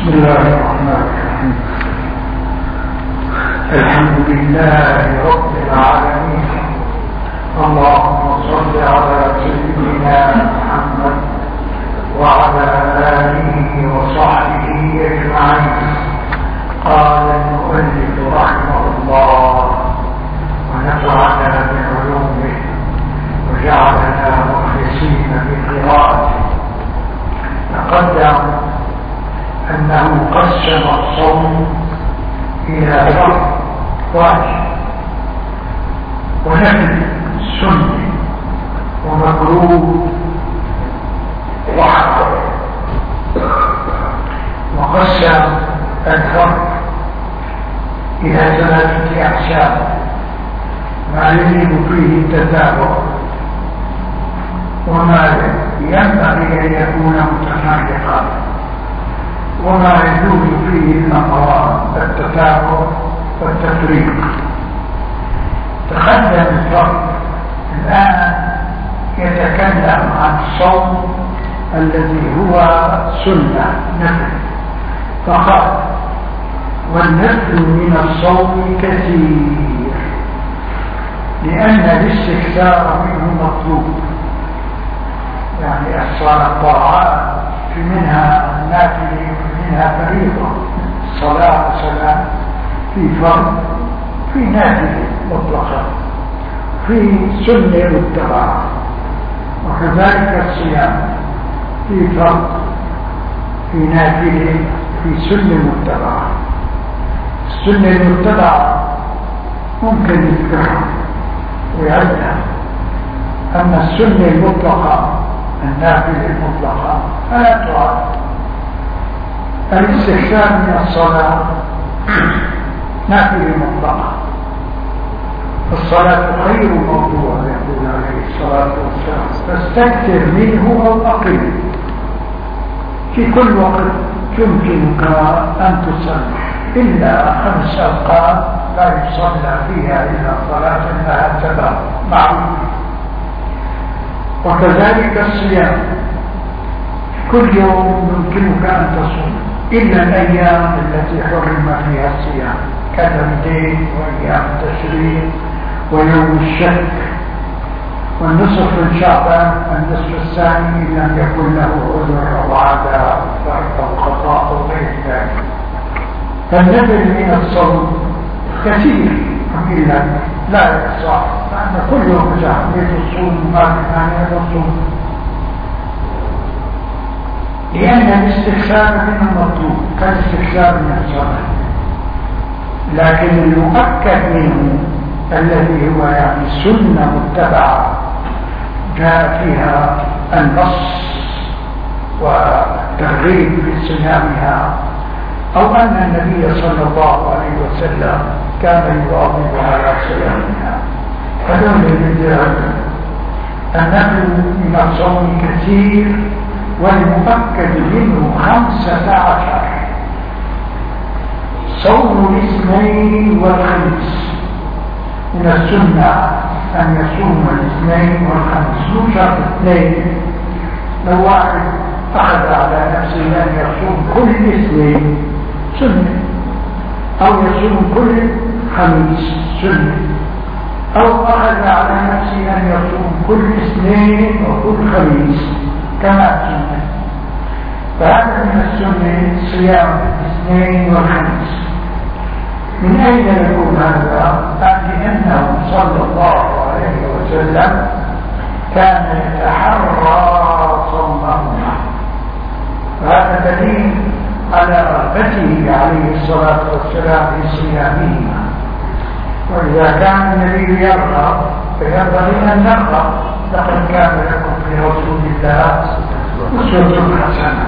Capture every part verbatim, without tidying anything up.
بسم الله الرحمن الرحيم. الحمد لله رب العالمين. اللهم صل على سيدنا محمد وعلى آله وصحبه أجمعين. قال المؤلف رحمه الله ونفعنا بعلومه وجعلنا مخلصين بقراءته. تقدم أنه قسم الصوم إلى فرض واجب ونفل سنة ومكروه وحرام، وقسم الفرض إلى ثلاثة أقسام ما يجب فيه التتابع وما ينبغي أن يكون متفرقا وما يجوز فيه الأقوال التتابع والتفريق. تقدم الفرق. الآن يتكلم عن الصوم الذي هو سنة نفل فقط، والنفل من الصوم كثير لأن الاستكثار منه مطلوب. يعني الصلاة طاعات في منها نافل ومنها فريضة. الصلاة مثلا في فرض في نافل مطلقة في سنة متبعة، وكذلك الصيام في فرض في نافل في سنة متبعة. السنة المتبعة ممكن يذكرها ويعدها، أما السنة المطلقة النافلة المطلقة فلا تعد. الاستكثار من الصلاة نافلة مطلقة. الصلاة خير موضوع يقول عليه الصلاة والسلام، فاستكثر منه أو أقل. في كل وقت يمكنك أن تصلي إلا خمس أوقات لا يصلى فيها إلا صلاة لها سبب معروف. وكذلك الصيام كل يوم يمكنك أن تصوم إلا الأيام التي حرم فيها الصيام كالعيدين وأيام التشريق ويوم الشك والنصف من شعبان النصف الثاني إن لم يكن له عذر أو عادة أو قضاء أو غير ذلك. فالنفل من الصوم كثير إلا لا يحصى، لأن كل يوم جاهلية الصوم ما كان الصوم، لأن الاستكثار منه مطلوب كالاستكثار من الصلاة. لكن المؤكد منه الذي هو يعني سنة متبعة جاء فيها النص والترغيب في صيامها، أو أن النبي صلى الله عليه وسلم كان يواظب على صيامها. فدول الرجال النفل من الصوم كثير، والمؤكد منه خمسة عشر. صوم الاثنين والخميس من السنة أن يصوم الاثنين والخميس، مو شرط اثنين. لو واحد أخذ على نفسه أن يصوم كل اثنين سنة، أو يصوم كل خميس سنة، أو أخذ على نفسه أن يصوم كل اثنين وكل خميس كما سنة، فهذا من السنة صيام الاثنين والخميس. من أين يكون هذا؟ لأنه صلى الله عليه وسلم كان يتحرى صومهما، فهذا دليل على رغبته عليه الصلاة والسلام في صيامهما. وإذا كان النبي يرغب فينبغي أن نرغب. لقد كان لكم في رسول الله أسوة حسنة.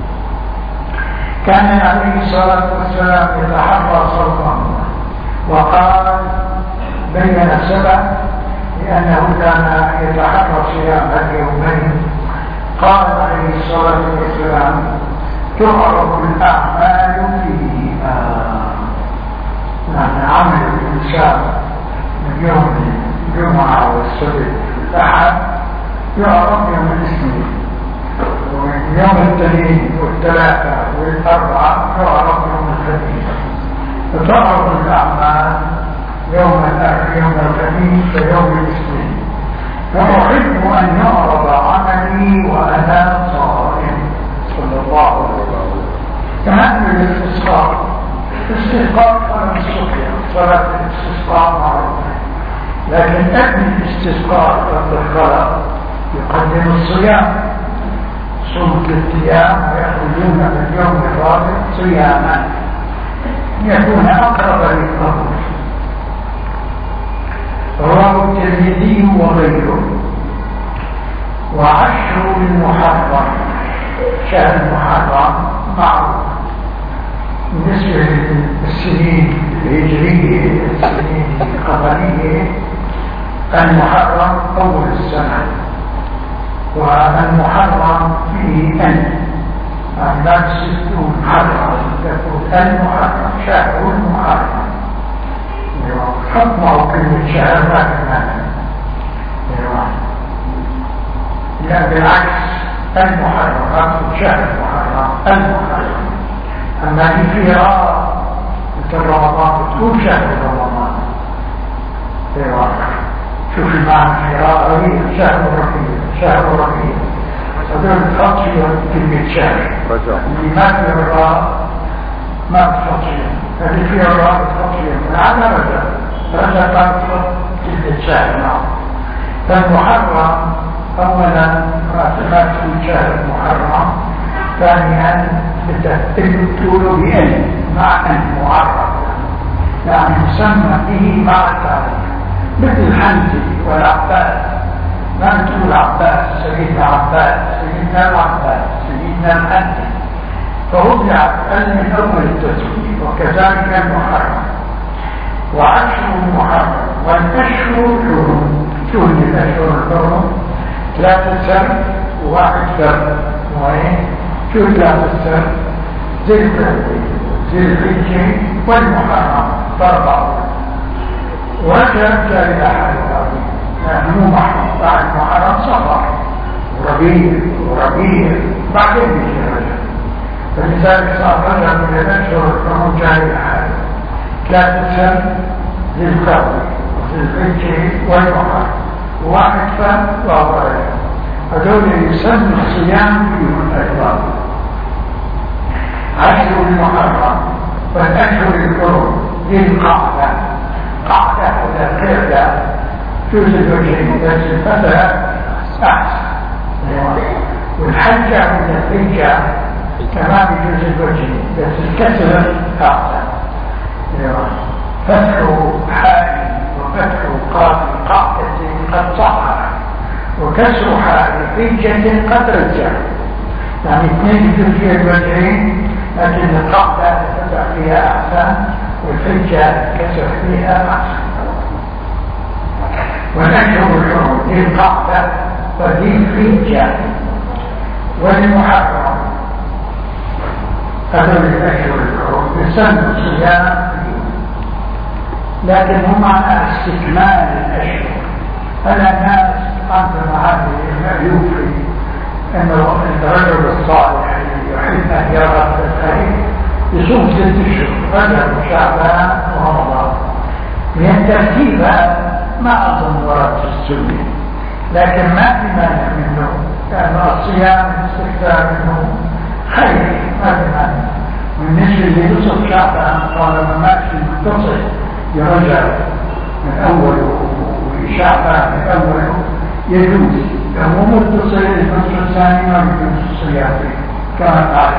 كان عليه الصلاة والسلام يتحرى صومهما، وقال بين السبع لأنه كان يتحرى صيام اليومين. قال عليه الصلاة والسلام تعرف الأعمال فيهما، يعني عمل الإنسان من يوم الجمعة والسبت والأحد يعرف يوم الاثنين، ومن يوم الاثنين والثلاثة والأربعة يعرف يوم الخميس، فتعرض الأعمال يوم يوم الخميس ويوم الاثنين. فأحب أن يعرض عملي وأنا صائم صلى الله عليه وسلم. كمان الاستسقاء، الاستسقاء صلاة الصبح، صلاة الاستسقاء معروفة، لكن ابن الاستسقاء قبل الخلق يقدم الصيام، صوم الأيام ويخرجون في اليوم الرابع صياما يكون أقرب للقبول. رواه الترمذي وغيره. وعشر المحرم، شهر المحرم معروف بالنسبة للسنين الهجرية، السنين القمرية، المحرم أول السنة، والمحرم فيه أن أعمال ستون محرم، تقول المحرم شهر المحرم، حكمه كلمة شهر ما كمان، لا بالعكس، المحرم أقول شهر المحرم المحرم. أما دي فيها مثل رمضان بتقول شهر رمضان، شوف المعنى فيها ربيع، شهر ربيع، شهر ربيع، هذول تحط فيها كلمة شهر، اللي ما فيها الراء ما تحط فيها، اللي فيها الراء تحط فيها، العادة رجع رجع ما تحط كلمة شهر. نعم. فالمحرم أولا ما تكون شهر المحرم، ثانيا تقولوا بأن مع أن معرف، يعني يسمى به مع التعريف، مثل حمزة والعباس، ما تقول عباس سيدنا عباس سيدنا العباس سيدنا الحمزة، فوضع أن من أول التسويق، وكذلك المحرم. وعشر المحرم والأشهر الحرم، شو اللي الأشهر الحرم؟ ثلاثة سر وواحد سر، وين؟ شو ثلاثة سر؟ ذي الحجة والمحرم أربعة. ورجع إلى حال الأرض، يعني مو محرم بعد محرم صفر وربيع وربيع بعدين بيجي رجع، فلذلك صار رجع من الأشهر الحرم جاء إلى حاله. ثلاثة سر ذي القرن وذي الحجة والمحرم، وواحد فم وهو رجع، هذول يسمى الصيام فيهم أيضا. عشر المحرم والأشهر الحرم ذي القعدة، قعدة ولا قعدة توجد وجهين، بس الفترة أحسن، والحجة ولا الحجة كمان يوجد وجهين، بس الكسر أحسن. فتح حاء وفتح قاف قاعدة قد صح، وكسر حاء حجة قد رجع، يعني اثنين توجد الوجهين، لكن القاعدة فتح فيها أحسن والحجة كسر فيها أحسن. والأشهر الحرم للقعدة وذي الحجة والمحرم، هذول الأشهر الحرم يسمى صيام، لكن هم على استكمال الأشهر. أنا الناس عندما هذه يوفي أن الرجل الصالح يحب أن يرى الخير يصوم ست اشهر، رجب وشعبان ورمضان، من ترتيبها ما أظن ورد في السنة، لكن ما في مانع منه، لأن الصيام الاستكثار منه خير، ما في مانع. بالنسبة لنصف شعبان قال ما ماشي متصل يرجع من أوله وشعبان من أوله يجوز، لو متصل النصف الثاني ما يجوز الصيام كما قال.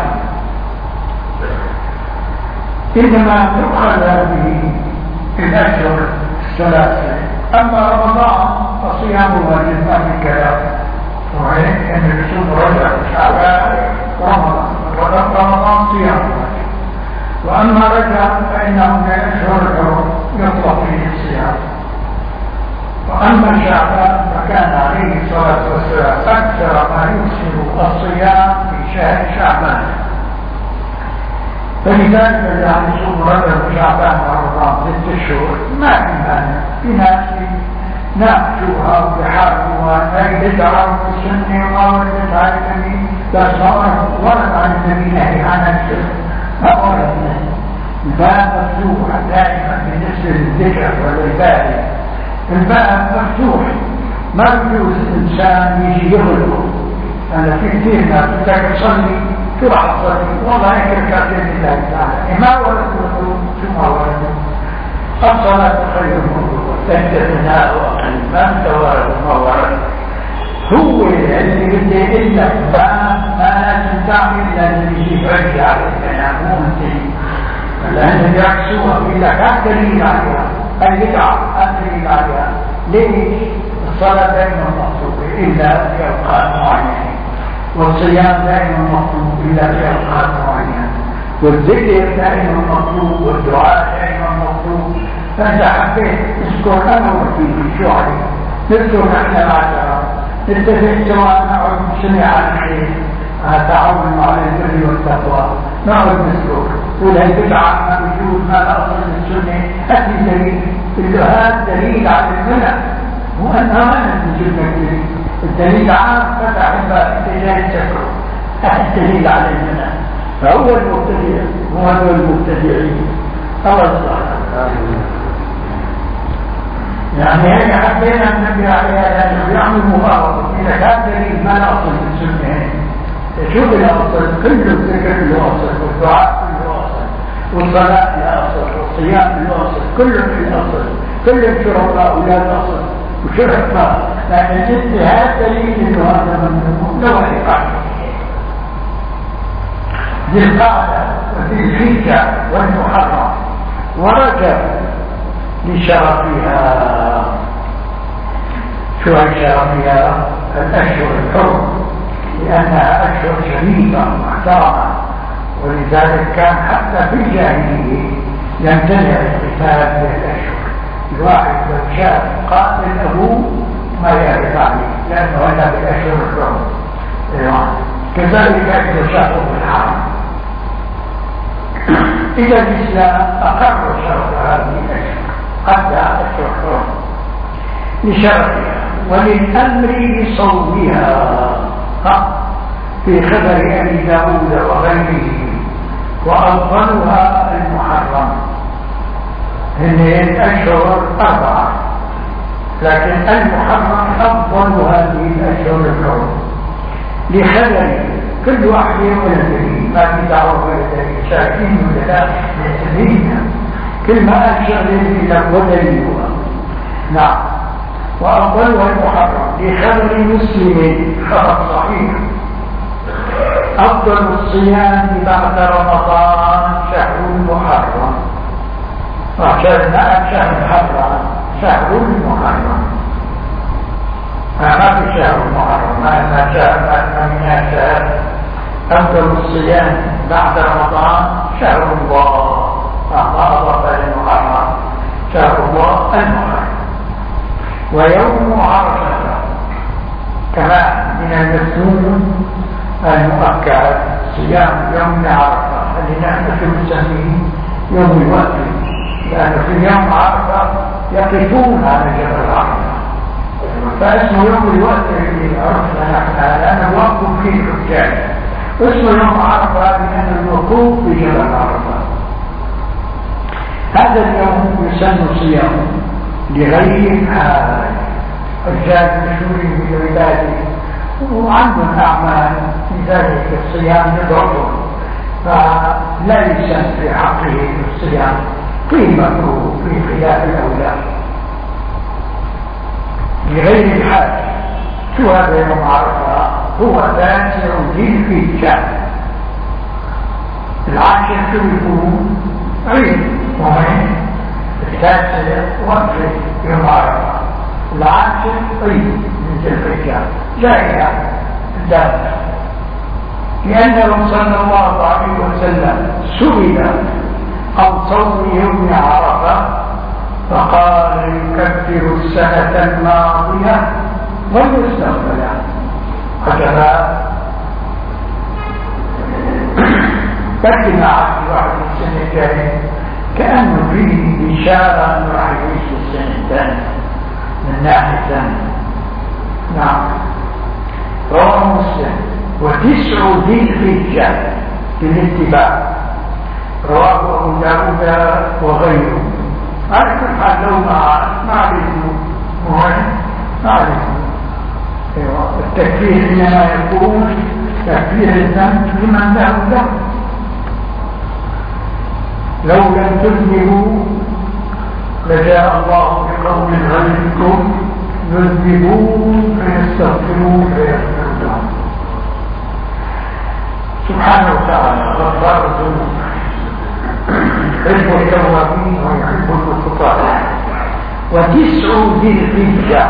إنما تؤخذ هذه الأشهر الثلاثة. أما رمضان فصيام واجب ما في كلام، وهي أن يصوم رجب شعبان ورمضان، رمضان صيام واجب. وأما رجب فإنه من أشهر الحرم يطلق فيه الصيام. وأما شعبان فكان عليه الصلاة والسلام أكثر ما يكثر الصيام في شهر شعبان، فلذلك يعني يصوم رجب وشعبان ورمضان ست اشهر ما في مانع. في ناس ناقشوها وبحاربوها لا يدعوا السنه وما ولدت على اليمين بس ورد عن النبي نهي عن الشرك، ما ورد الباب مفتوح دائما بالنسبة للذكر والعبادة، الباب مفتوح، ما يجوز الإنسان يجي يغلقه. أنا في كثير ناس بدك تصلي تروح تصلي والله هيك ركعتين لله تعالى، ما ورد الوضوء شو ما ورد؟ الصلاة خير موضوع تنتهيها وأقل ما انت ورد ما ورد. هو اللي بده يقول لك ما لازم تعمل لازم يجيب رجع عليك، أنا مو انت لأن يعكسوها يقول لك هذا دليل عليها، البدعة هذا دليل عليها. ليش؟ الصلاة دائما مطلوبة إلا في أوقات معينة، والصيام دائما مطلوب إلا في أوقات معينة، والذكر دائما مطلوب، والدعاء دائما مطلوب. فإذا حبيت تذكر أنا وفيك شو عليك؟ نذكر نحن العشرة، نتفق سواء نعود سمع عن خير، تعاون على البر والتقوى، نعود نذكر ولا بدعة ما وجود ما لا أصل السنة، هذه دليل. هذا دليل على المنع، مو أنها ما نجد دليل. الدليل عام فتح اتجاه التفرق، هذا الدليل على المنع. فهو المبتدع وهو المبتدعين. الله يصلح. يعني هيك حبينا النبي عليه أنه يعمل مغالطة إذا كان دليل ما لا أصل السنة. شوف الأصل كله الذكر له أصل، والدعاء له أصل، والصلاة له أصل، والصيام له أصل، كله في الأصل، كل الشرطاء أولاد أصل وشرط ما. لكن مثل هذا دليل إنه هذا ممنوع لو القاعدة ذي القاعدة وذي الحجة والمحرم ورجب لشرفها. شو شرفها؟ الأشهر الحرم، لأنها أشهر شريفة محترمة، ولذلك كان حتى في الجاهلية يمتنع القتال بالأشهر. الواحد لو شاف قاتل أبوه ما يعرف عليه لأنه هذا بالأشهر الحرم. كذلك إذا شافوا بالحرم. إذا الإسلام أقر شرط هذه الأشهر قد أشهر الحرم لشرفها وللأمر بصومها في خبر أبي داود وغيره. وأفضلها المحرم، هي الأشهر أربعة، لكن المحرم أفضل هذه الأشهر الحرم لخبر كل واحد يقول الدليل، ما في دعوة ولا دليل، شاكين ولا لا دليلنا، كل ما أشهر لك ودليلها. نعم. وأفضلها المحرم لخبر مسلم خبر صحيح: أفضل الصيام بعد رمضان شهر المحرم. وشهرنا شهر محرم، شهر المحرم، ما في شهر المحرم، ما شهر من شهر. أفضل الصيام بعد رمضان شهر الله، ما أضاف للمحرم، شهر الله المحرم. ويوم عرفة كما من المسنون المؤكد صيام يوم عرفة الذي نحن نسميه يوم الوقت، لأن في يوم عرفة يقفون على جبل عرفة، فاسمه يوم الوقت الذي عرفنا نحن لأنه وقف فيه الحجاج، اسمه يوم عرفة لأن الوقوف بجبل عرفة. هذا اليوم يسمى صيام لغير حاج، حجاج مشهورين بالعبادة وعندهم أعمال في ذلك الصيام يضرهم، فليس في حقه الصيام قيمته في خلاف الأولاد لغير الحاج. شو هذا يوم عرفة؟ هو تاسع ذي الحجة. العاشر شو يكون؟ عيد، ومن التاسع وقف يوم عرفة، العاشر عيد من ذي الحجة جائزة الدابة. لأنه صلى الله عليه وسلم سئل عن صوم يوم عرفة فقال: يكفر السنة الماضية والمستقبلة. عجبا لكن عبد واحد السنة الجاية كأنه فيه إشارة أنه راح يعيش السنة الثانية من ناحية ثانية. نعم. رواه مسلم وتسع ذي الحجة بالاتباع. رواه أبو داود وغيره. على كل حال لو ما نعرف مهم نعرف التكفير إنما يكون تكفير الذنب لمن له ذنب. لو لم تذنبوا لجاء الله بقوم غيركم يذنبون فيستغفرون فيغفر لهم سبحانه وتعالى غفار الذنوب يحب التوابين ويحب المتطهرين. وتسع ذي الحجة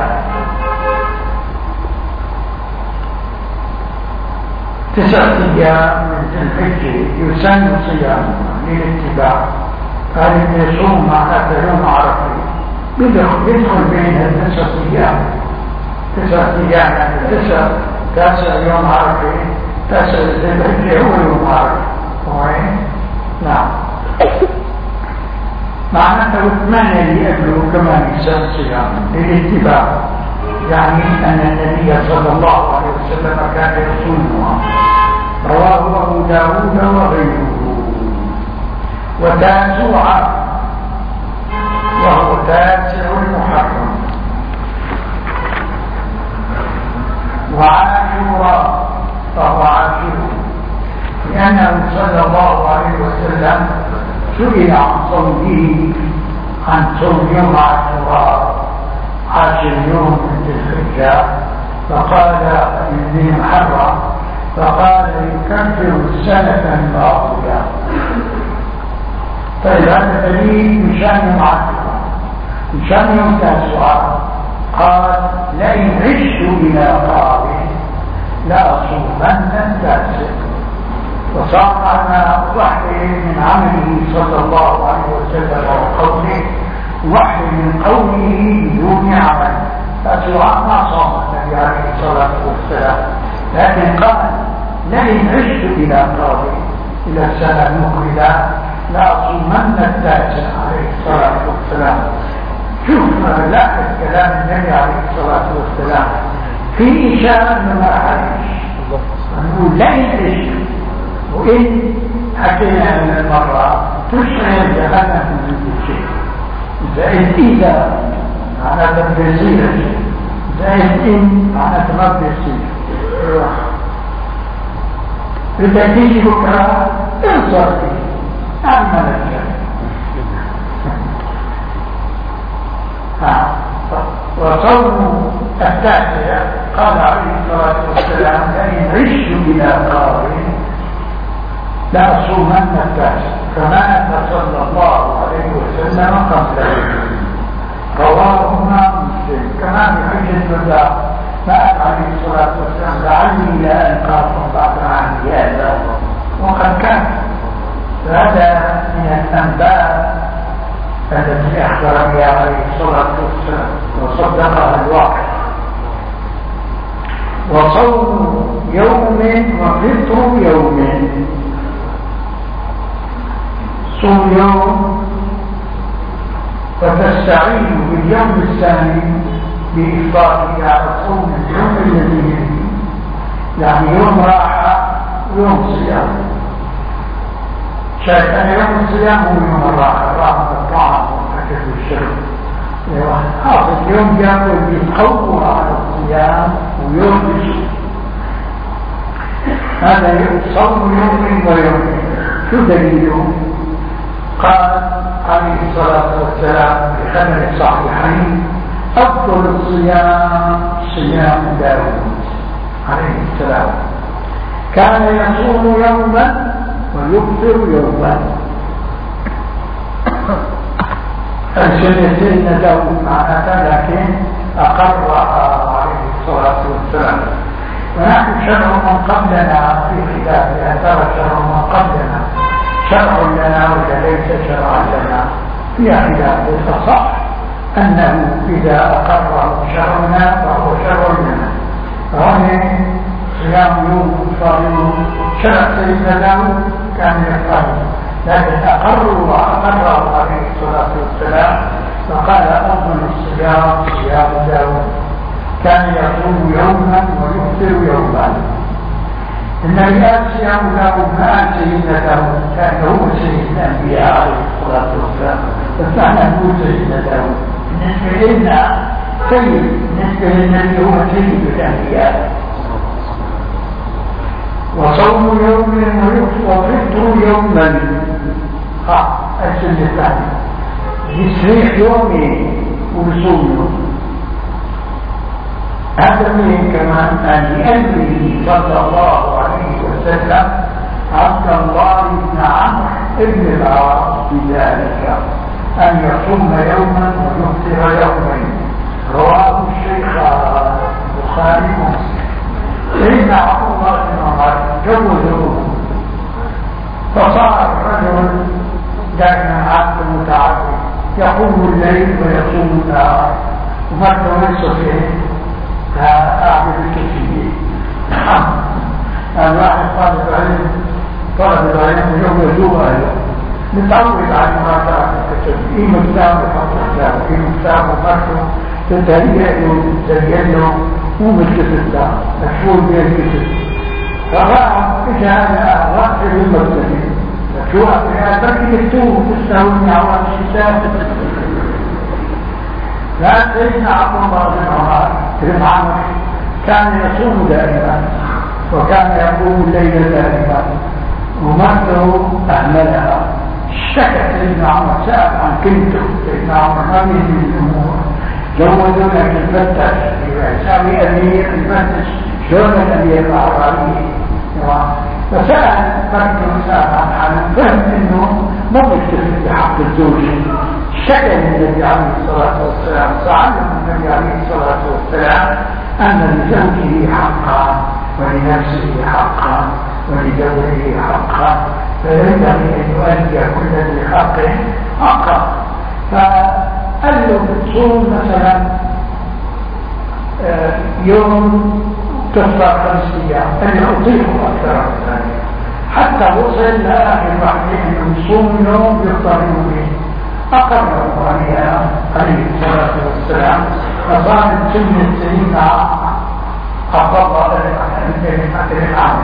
تسع أيام من ذي الحجة يسن صيامها للاتباع. هذا يصوم معناته يوم عرفه يدخل بين التسع أيام تسع أيام يعني تسع تاسع يوم عرفه تاسع ذي الحجة هو يوم عرفه. نعم معناته ثمانية اللي قبله كمان يسن صيام للاتباع. يعني أن النبي صلى الله عليه وسلم كان يصومها. رواه أبو داود وغيره. وتاسوعا وهو تاسع المحرم. وعاشورا فهو عاشور لأنه صلى الله عليه وسلم سئل عن صومه عن صوم يوم عاشوراء عاشر يوم من ذي الحجة فقال ابن محرم فقال يكفر السنة الماضية. طيب هذا دليل مشان يوم عاشوراء مشان يوم تاسوعا. قال لئن عشت إلى قابل لأصومن التاسع. وصار معنا وحي من عمله صلى الله عليه وسلم وقوله وحي من قوله بدون عمل. فسواء ما صام النبي عليه الصلاة والسلام لكن قال لئن عشت إلى قابل إلى السنة المقبلة لأصومن التاسع عليه الصلاة والسلام. شوف لاحظ كلام النبي عليه الصلاة والسلام في إشارة ما حدش نقول لئن عشت. وإن حكينا من المرة تشعر جهنم من كل شيء. زائد إذا معنى تبسير زائد إن معنى تبسير. إذا تيجي بكرة انصر فيه أعمل الجنة. وصوم التاسع قال عليه الصلاة والسلام لئن عشت إلى قابل لأصومن التاسع فمات صلى الله عليه وسلم قبله. رواهما مسلم. كما في حجة الوداع مات عليه الصلاة والسلام لعلي لا ألقاكم بعد عهدي هذا وقد كان. هذا من الأنباء التي أخبر بها عليه الصلاة والسلام وصدقها الواقع. وصوم يوم وفطر يوم. صوم يوم وتستعين باليوم الثاني بإفطاره على صوم اليوم الذي يعني يوم راحة ويوم صيام. شايف أن يوم الصيام هو يوم الراحة راحة الطعام والأكل والشرب. حاصل يوم يأكل بيتقوى على الصيام ويوم يصوم. هذا صوم يوم ويوم. شو دليله؟ قال عليه الصلاة والسلام في خبر الصحيحين أفضل الصيام صيام داود عليه السلام كان يصوم يوما ويفطر يوما. السنتين داود معناتها لكن أقرها عليه الصلاة والسلام. ونحن شرع من قبلنا في خلافها ترى شرع من قبلنا شرع لنا ولا ليس شرعا لنا في خلاف. الأصح أنه إذا أقره شرعنا فهو شرع لنا. فهنا صيام يوم صائم شرع سيدنا داود كان يفعل لكن أقروا وأقره عليه الصلاة والسلام فقال أفضل الصيام صيام داود كان يصوم يوما ويفطر يوما. النبي صيام داود ما سيدنا داود كان هو سيد الأنبياء عليه الصلاة والسلام، بس احنا نقول سيدنا داود بالنسبة لنا سيد، بالنسبة للنبي هو سيد الأنبياء. وصوم يوم وفطر يوما، ها السنة الثانية يسريح يومي ويصوم يوم. هذا من كمان أن لأمره صلى الله عليه وسلم عبد الله بن عمرو بن العاص بذلك أن يصوم يوما ويفطر يومين، رواه الشيخ البخاري ومسلم. سيدنا عبد الله بن عمر جوزه، فصار الرجل دائما عبد متعبد يقوم الليل ويصوم النهار وما توسط فيه أعمل الكثير. الواحد طالب علم طالب العلم اليوم يزور أهله متعود على المراجعة الكتب، إيه مكتاب وحط كتاب، إيه مكتاب ومرته تتهيأ له تزين له مو مثل الكتاب مشغول بين الكتب. فراح إجا هذا وقت المرتبين شو أخي أتركي التوب تستهوني على الشتاء. لا سيدنا عبد الله بن عمر بن عمرو كان يصوم دائما وكان يقوم الليل دائما ومرته أهملها. اشتكى سيدنا عمر سأل عن كلمته، سيدنا عمر ما يهمه الأمور، جوزوا لك الفتش يساوي أمير الفتش شلون الأمير العربي. فسأل مرته سأل عن حاله، فهم انه ما يكتفي بحق الزوج. شكى النبي عليه الصلاة والسلام، فعلم النبي عليه الصلاة والسلام أن لزوجه حقا ولنفسه حقا ولزوجه حقا، فينبغي أن يؤدي كل ذي حق حقا. فقال له بتصوم مثلا يوم تفطر خمس أيام، أن أطيق أكثر من ذلك، حتى وصل لآخر واحد أنه يصوم يوم يفطر يومين. أقره عليها عليه الصلاة والسلام، فصارت سنة سيدنا عبد الله بن عمرو.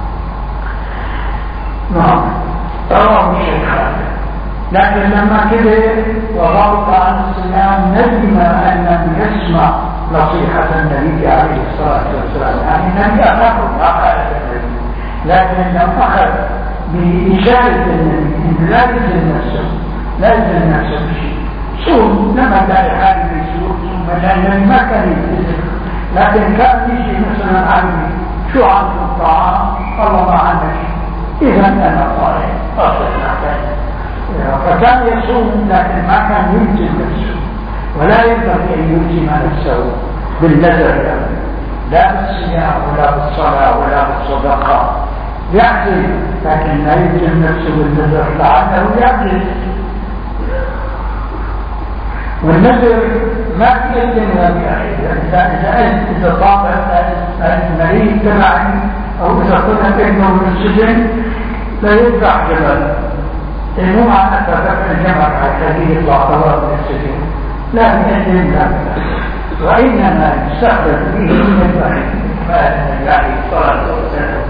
نعم رواه الشيخان. لكن لما كبر وغاب عن الصيام ندم أن لم يسمع نصيحة النبي عليه الصلاة والسلام، يعني النبي أخذ عقائد النبي، لكن لم أخذ بإشارة النبي إن لا يلزم نفسه، لا يلزم نفسه بشيء. صوم لما لا يحارب يسوق ثم لأن ما كان يلتزم، لكن كان يجي مثلا علمي شو عنده الطعام الله ما عنده شيء، إذا أنا صالح أصلح نحتاج. فكان يصوم لكن ما كان يلزم نفسه، ولا ينبغي أن يلزم نفسه بالنذر، لا بالصيام ولا بالصلاة ولا بالصدقة، يعجز، لكن لا يلزم نفسه بالنذر لعله يعجز. والنذر ما يلزم إذا إذا طاب المريض تبعي أو إذا كنت ابنه من السجن لا يذبح جبل، مو معنى تذكر الجمع على هذه الضعفات من السجن، لا يلزم ذلك، وإنما يستخدم فيه من النبي عليه الصلاة والسلام.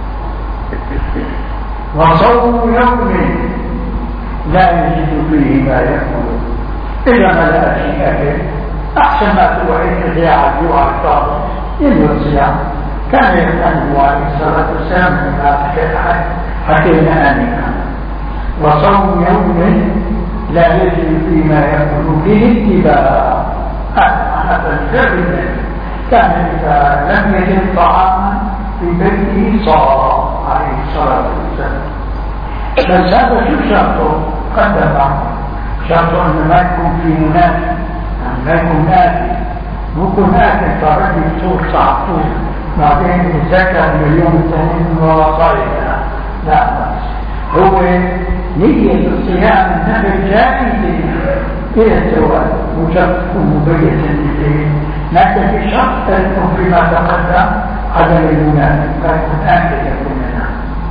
وصوم يوم لا يجد فيه ما يأكل إلا ما لا شيء أكل، أحسن ما توعد إذاعة جوع الطاقة إلا الصيام. كان يفعله عليه الصلاة والسلام مما حكينا آنفا. وصوم يوم لا يجد فيما يأكل به اتباعا، هذا الفعل كان إذا لم يجد طعاما في بيته صام عليه الصلاة والسلام. بس هذا شو شرطه؟ قدم شرطه أن ما يكون في منافي، ما يكون نافي، مو يكون نافي فرجل يصور صعبته بعدين يتذكر اليوم الثاني من صايمنا، لا بس هو نية الصيام النبي جائزة إلى الزواج مجرد ومبيت للدين، لكن في شرط يكون فيما تقدم عدم المنافي، فيكون آخر يكون منها.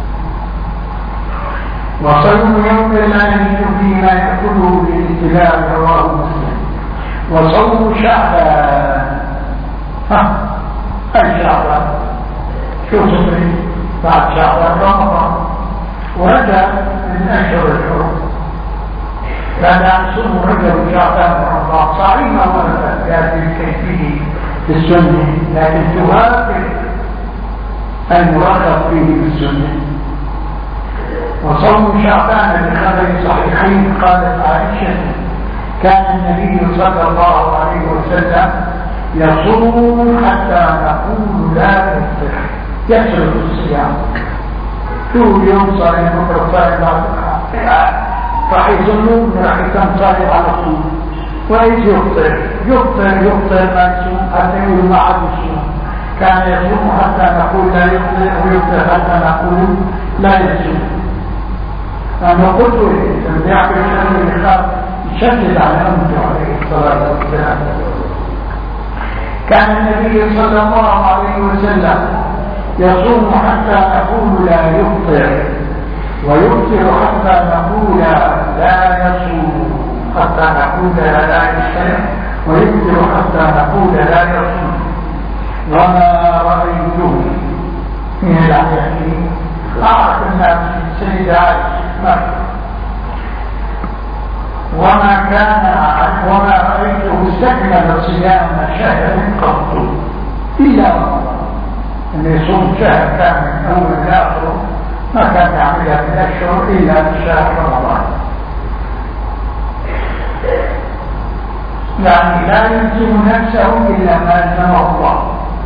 وصوم يوم لا يجد فيما يأكله للاتباع رواه مسلم. وصوم شعبان، ها أي شعبان؟ شو صبري؟ بعد شهر رمضان، ورجع من أشهر الحرم كان يصوم رجل شعبان رمضان. صحيح ما ورد بهذه الكيفية في السنة، لكن توافق المرغب فيه بالسنة. وصوم شعبان بخبر صحيحين قالت عائشة كان النبي صلى الله عليه وسلم يصوم حتى نقول لا يفطر، يسرق الصيام طول يوم صايم بكره صايم بعد راح يظنون راح يكون صايم على طول، وإيش يفطر يفطر يفطر ما يصوم حتى يقول ما عاد يصوم. كان يصوم حتى نقول لا يفطر، ويفطر حتى نقول لا يصوم. أنا قلت له يعمل شيء يخاف يشدد على أمته عليه الصلاة والسلام. كان النبي صلى الله عليه وسلم يصوم حتى نقول لا يفطر، ويفطر حتى نقول لا يصوم، حتى نقول لا يفطر ويفطر حتى نقول لا يصوم. وما رأيته من العيان أعرف الناس سيدة عائشة وما كان وما رأيته استكمل صيام شهر قط إلا رمضان، أن يصوم شهر كامل أول لآخره ما كان يعملها من الأشهر إلا في شهر رمضان. يعني لا يلزم نفسه إلا ما ألزمه الله.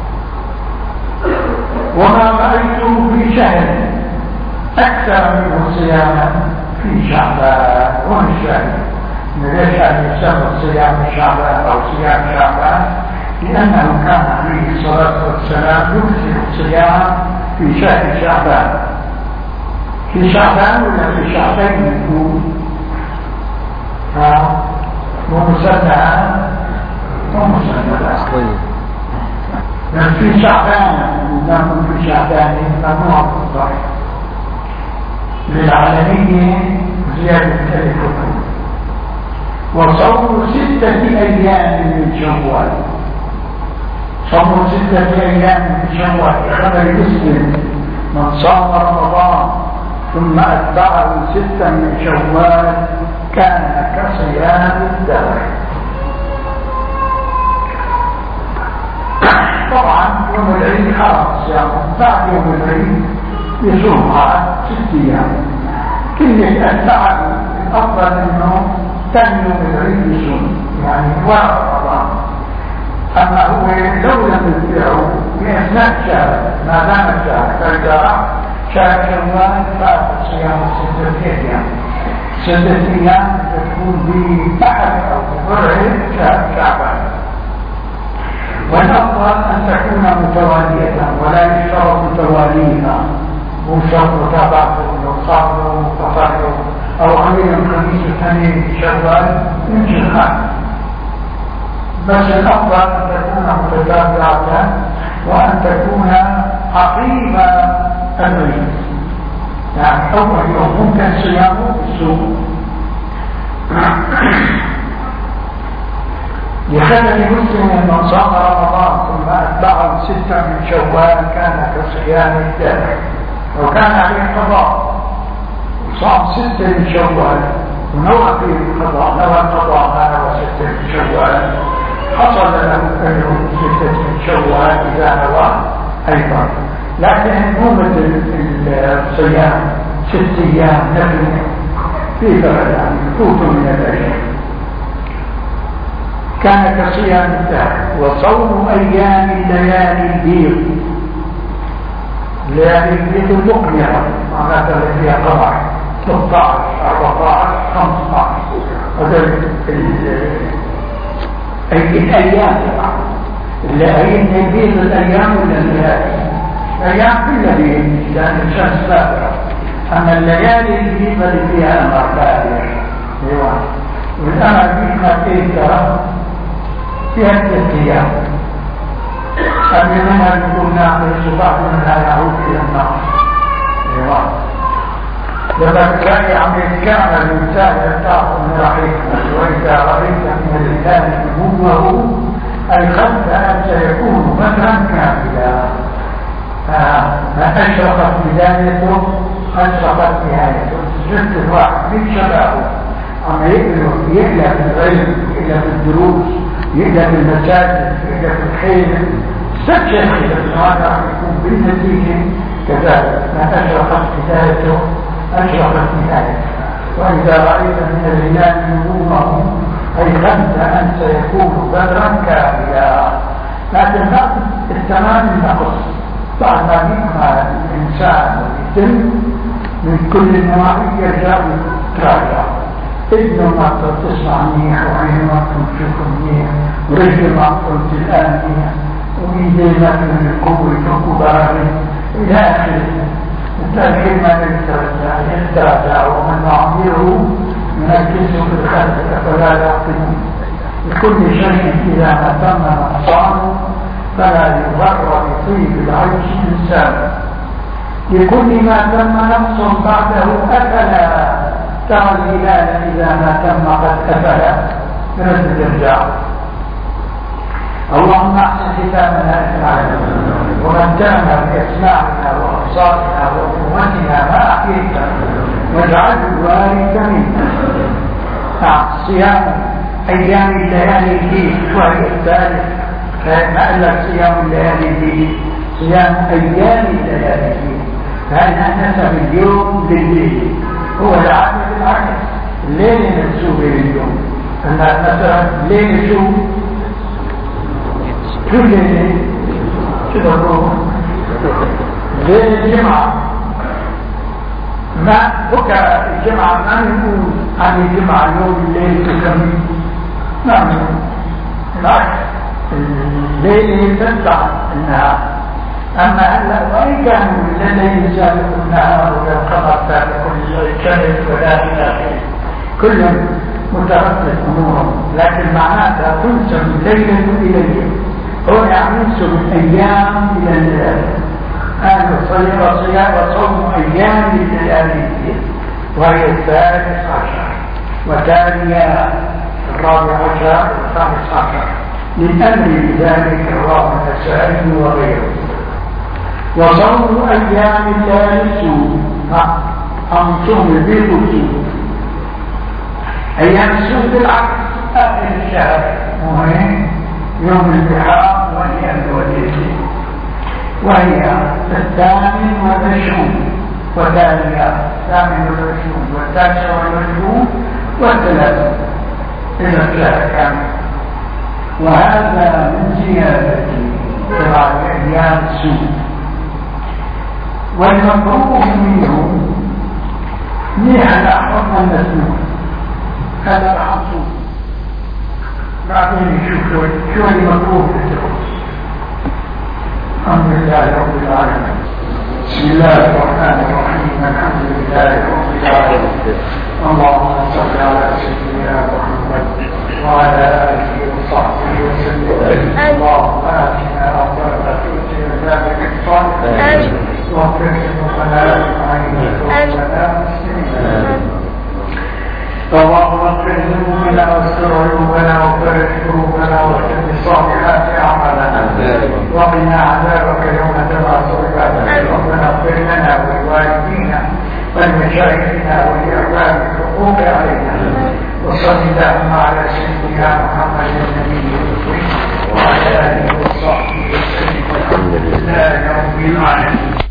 وما رأيته في شهر أكثر منه صياما في شعبان. ومن شهر ليش أن يسمى صيام شعبان أو صيام شعبان؟ لأنه كان عليه الصلاة والسلام يكثر الصيام في شهر شعبان. في شعبان ولا في شعبين يكون؟ ها ومسنى ومسنى لأن في شعبان نكون في شعبان ممنوع بالضبط للعالمية زيادة الكفر. وصوم ستة أيام من شوال، صوم ستة أيام من شوال خبر مسلم من صام رمضان ثم أتبعه ستا من شوال كان كصيام الدهر. طبعا يوم العيد حرام صيامه، بعد يوم العيد يصومها ست أيام. كلمة أتبعه الأفضل أنه ثاني يوم العيد يصوم يعني وراء رمضان. أما هو لو لم يتبعه في أثناء الشهر ما دام الشهر فإذا شهر شوال فات صيام ستة أيام. ستة أيام تكون ببحر أو بضرع شهر شعبان. والأفضل أن تكون متوالية ولا يشترط تواليها، مو شرط متابعة لو صار يوم متفرق أو عمل الخميس الثاني شوال يمكن خان. بس الأفضل أن تكون متتابعة وأن تكون عقيم العيد، يعني أول يوم ممكن صيامه بالسوق. لخبر مسلم من صام رمضان ثم أتبعه ستة من شوال كان كصيام الدهر. وكان عليه قضاء وصام ستة من شوال ونوى فيه القضاء، نوى القضاء ما نوى ستة من شوال حصل له أجر ستة من شوال إذا نوى أيضا. لكن مو مثل الصيام ست أيام نفل في فرد يعني فوت من الأجر. كان كصيام الدهر. وصوم أيام الليالي البيض، الليالي البيض المقمرة معناتها اللي فيها قمر ثلاثة عشر أربعة عشر خمسة عشر هذا الأيام اللي هي البيض الأيام ولا الليالي؟ الأيام كلها بيض لأن الشمس باكرة. أما الليالي البيض اللي فيها أمر باكر ايوه. والأمر بيض ترى فيها ثلاث أيام. قبل منها يقول نعمل الصباح منها يعود إلى النار. ايوه. لما تلاقي عم يتكامل الإنسان يرتاح من رحيقه. وإذا رأيت من الإنسان نبوه أي خلف أن سيكون مثلا كاملا. ما أشرقت بدايته أشرقت نهايته. جبت الواحد من شبابه أما يقلع في العلم، يقلع في الدروس، يقلع في المساجد، يقلع في الخير، استكشف هذا يكون بالنتيجة كذلك. ما أشرقت بدايته أشرقت نهايته. وإذا رأيت من الرجال نجومه أيقنت أن سيكون بدرا كاملا. لكن بعد التمام نقص، بعد ما يكمل الإنسان ويتم من كل النواحي يرجع يتراجع. ابنه ما تسمع منيح، وعينه ما تشوف منيح، ورجل ما قلت الآن منيح، وإيديه ما من القوة يفك ضرره إلى آخره. التأخير ما يتراجع يتراجع، ومن يعمره ينكسه في الخلق فلا يعقلون. لكل شيء إذا ما تم نقصانه فلا يغر بطيب العيش إنسان. لكل ما تم نقص بعده أفلا ترى الهلال إذا ما تم قد أفلا من الرجاع. اللهم احسن ختامنا اجمعين، ومتعنا باسماعنا وابصارنا وقوتنا ما احييتنا، واجعله الوارث منا. صيام ايام الليالي البيض وهي الثالث، ما قال لك صيام الليالي البيض، صيام ايام الليالي البيض، فهذا نسب اليوم للليل، هو العادة بالعكس، الليل منسوب لليوم. أما مثلا الليل شو؟ شو الليل؟ شو الروح؟ ليل الجمعة. ما بكى الجمعة ما نقول عن الجمعة يوم الليل تسمي، ما نقول بالعكس، الليل تتبع النهار. أما هلا وإن كانوا الليل سابق النهار والقمر سابق الشمس ولا إلى آخره، كل مترتب أمورهم، لكن معناتها تنسب ليلة إلى الليل. هو يعني ينسب الأيام إلى الليالي. أهل الصيام وصوم أيام الليالي وهي الثالث عشر وتاليها الرابع عشر والخامس عشر، للأمر بذلك رواه النسائي وغيره. وصوم أيام الله سوء عن صوم البيض سوء. أيام السوء بالعكس آخر الشهر مهم يوم البحار والأيام والليل، وهي الثامن والعشرون وتاليها الثامن والعشرون والتاسع والعشرون والثلاثون إلى الشهر كامل. وهذا من زيادة تبع أيام السوء. والمكروه منه نيح حكم المسنون، هذا محصول. بعدين نشوف شو المكروه منه. الحمد لله رب العالمين. بسم الله الرحمن الرحيم. الحمد لله رب العالمين. اللهم صل على سيدنا محمد وعلى آله وصحبه وسلم. اللهم آتنا أفضل وجزاك الصالح واغفر لنا وعيننا مسلمين. اللهم اغفر ذنوبنا واستر عيوبنا وفرج كروبنا واختم بالصالحات اعمالنا وقنا عذابك يوم تبعث عبادك. ربنا اغفر لنا ولوالدينا ولمشايخنا ولاحباب الحقوق علينا. وصل اللهم على سيدنا محمد النبي وعلى اله وصحبه وسلم. الحمد لله رب العالمين.